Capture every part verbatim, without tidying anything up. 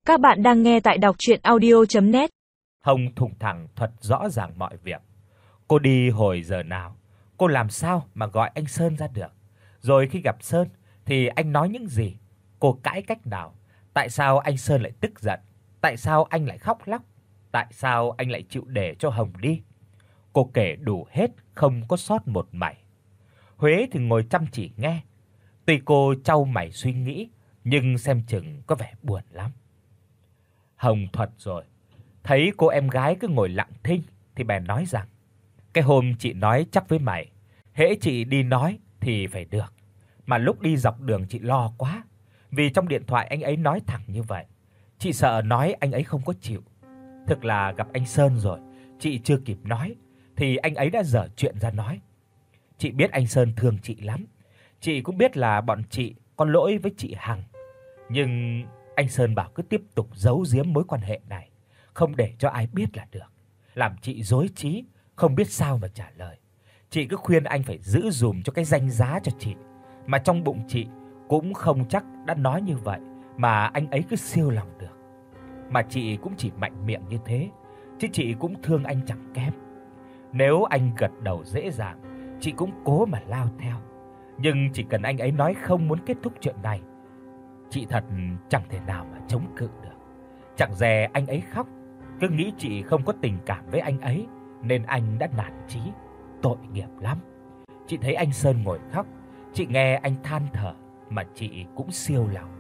Các bạn đang nghe tại đọc audio net. Hồng thùng thẳng thuật rõ ràng mọi việc. Cô đi hồi giờ nào, cô làm sao mà gọi anh Sơn ra được? Rồi khi gặp Sơn thì anh nói những gì? Cô cãi cách nào? Tại sao anh Sơn lại tức giận? Tại sao anh lại khóc lóc? Tại sao anh lại chịu để cho Hồng đi? Cô kể đủ hết, không có sót một mảy. Huế thì ngồi chăm chỉ nghe. Tuy cô chau mày suy nghĩ, nhưng xem chừng có vẻ buồn lắm. Hồng thuật rồi, thấy cô em gái cứ ngồi lặng thinh thì bèn nói rằng: "Cái hôm chị nói chắc với mày, hễ chị đi nói thì phải được, mà lúc đi dọc đường chị lo quá, vì trong điện thoại anh ấy nói thẳng như vậy. Chị sợ nói anh ấy không có chịu. Thực là gặp anh Sơn rồi, chị chưa kịp nói thì anh ấy đã dở chuyện ra nói. Chị biết anh Sơn thương chị lắm, chị cũng biết là bọn chị có lỗi với chị Hằng, nhưng anh Sơn bảo cứ tiếp tục giấu giếm mối quan hệ này, không để cho ai biết là được, làm chị rối trí, không biết sao mà trả lời. Chị cứ khuyên anh phải giữ dùm cho cái danh giá cho chị, mà trong bụng chị cũng không chắc đã nói như vậy mà anh ấy cứ siêu lòng được. Mà chị cũng chỉ mạnh miệng như thế, chứ chị cũng thương anh chẳng kém. Nếu anh gật đầu dễ dàng, chị cũng cố mà lao theo. Nhưng chỉ cần anh ấy nói không muốn kết thúc chuyện này, chị thật chẳng thể nào mà chống cự được. Chẳng dè anh ấy khóc, cứ nghĩ chị không có tình cảm với anh ấy nên anh đã nản chí. Tội nghiệp lắm. Chị thấy anh Sơn ngồi khóc, chị nghe anh than thở mà chị cũng siêu lòng."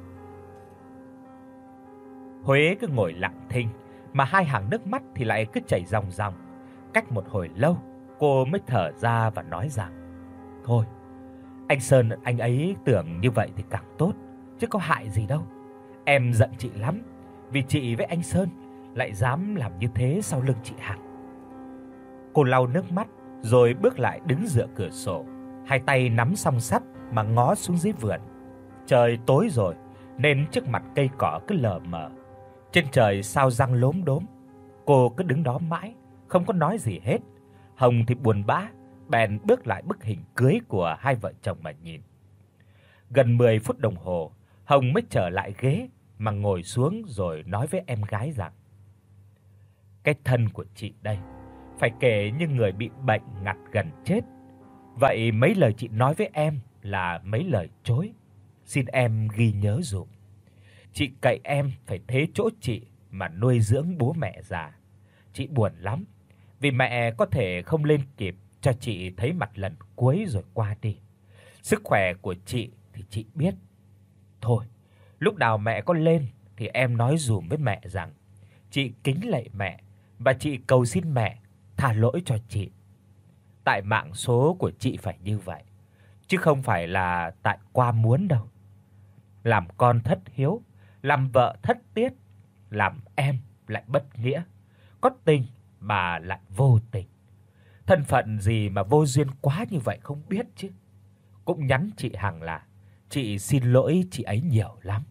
Huế cứ ngồi lặng thinh, mà hai hàng nước mắt thì lại cứ chảy ròng ròng. Cách một hồi lâu, cô mới thở ra và nói rằng: "Thôi, anh Sơn anh ấy tưởng như vậy thì càng tốt, chứ có hại gì đâu. Em giận chị lắm, vì chị với anh Sơn lại dám làm như thế sau lưng chị Hằng." Cô lau nước mắt rồi bước lại đứng dựa cửa sổ, hai tay nắm song sắt mà ngó xuống dưới vườn. Trời tối rồi nên trước mặt cây cỏ cứ lờ mờ, trên trời sao răng lốm đốm. Cô cứ đứng đó mãi, không có nói gì hết. Hồng thì buồn bã, bèn bước lại bức hình cưới của hai vợ chồng mà nhìn. Gần mười phút đồng hồ, Hồng mới trở lại ghế mà ngồi xuống rồi nói với em gái rằng: "Cái thân của chị đây, phải kể như người bị bệnh ngặt gần chết. Vậy mấy lời chị nói với em là mấy lời chối, xin em ghi nhớ dùm. Chị cậy em phải thế chỗ chị mà nuôi dưỡng bố mẹ già. Chị buồn lắm, vì mẹ có thể không lên kịp cho chị thấy mặt lần cuối rồi qua đi. Sức khỏe của chị thì chị biết. Thôi, lúc nào mẹ có lên thì em nói dùm với mẹ rằng chị kính lạy mẹ và chị cầu xin mẹ tha lỗi cho chị. Tại mạng số của chị phải như vậy, chứ không phải là tại qua muốn đâu. Làm con thất hiếu, làm vợ thất tiết, làm em lại bất nghĩa, có tình mà lại vô tình. Thân phận gì mà vô duyên quá như vậy không biết chứ. Cũng nhắn chị Hằng là chị xin lỗi chị ấy nhiều lắm."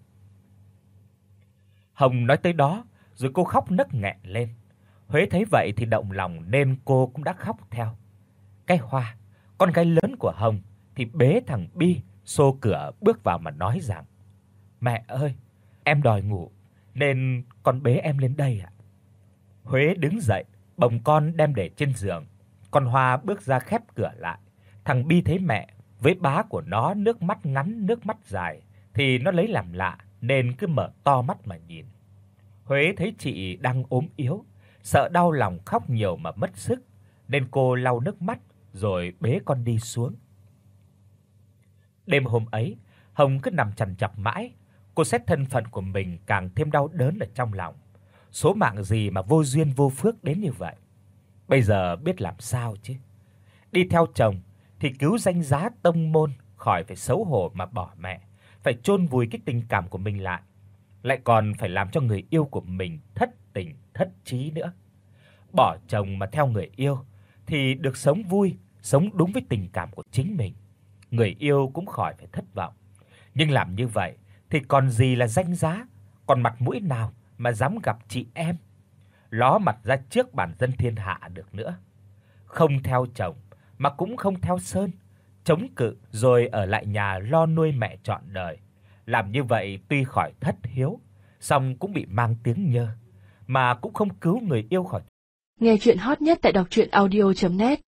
Hồng nói tới đó rồi cô khóc nấc nghẹn lên. Huế thấy vậy thì động lòng nên cô cũng đã khóc theo. Cái Hoa, con gái lớn của Hồng, thì bế thằng Bi xô cửa bước vào mà nói rằng: "Mẹ ơi, em đòi ngủ nên con bế em lên đây ạ." Huế đứng dậy, bồng con đem để trên giường. Con Hoa bước ra khép cửa lại. Thằng Bi thấy mẹ với bá của nó nước mắt ngắn nước mắt dài thì nó lấy làm lạ nên cứ mở to mắt mà nhìn. Huế thấy chị đang ốm yếu, sợ đau lòng khóc nhiều mà mất sức, nên cô lau nước mắt rồi bế con đi xuống. Đêm hôm ấy, Hồng cứ nằm chằn chọc mãi, cô xét thân phận của mình càng thêm đau đớn ở trong lòng. Số mạng gì mà vô duyên vô phước đến như vậy. Bây giờ biết làm sao chứ? Đi theo chồng thì cứu danh giá tông môn khỏi phải xấu hổ mà bỏ mẹ, phải chôn vùi cái tình cảm của mình lại, lại còn phải làm cho người yêu của mình thất tình thất trí nữa. Bỏ chồng mà theo người yêu thì được sống vui, sống đúng với tình cảm của chính mình. Người yêu cũng khỏi phải thất vọng. Nhưng làm như vậy thì còn gì là danh giá, còn mặt mũi nào mà dám gặp chị em, ló mặt ra trước bản dân thiên hạ được nữa. Không theo chồng mà cũng không theo Sơn, chống cự rồi ở lại nhà lo nuôi mẹ trọn đời. Làm như vậy tuy khỏi thất hiếu, xong cũng bị mang tiếng nhơ, mà cũng không cứu người yêu khỏi. Nghe truyện hot nhất tại đọc truyện audio chấm net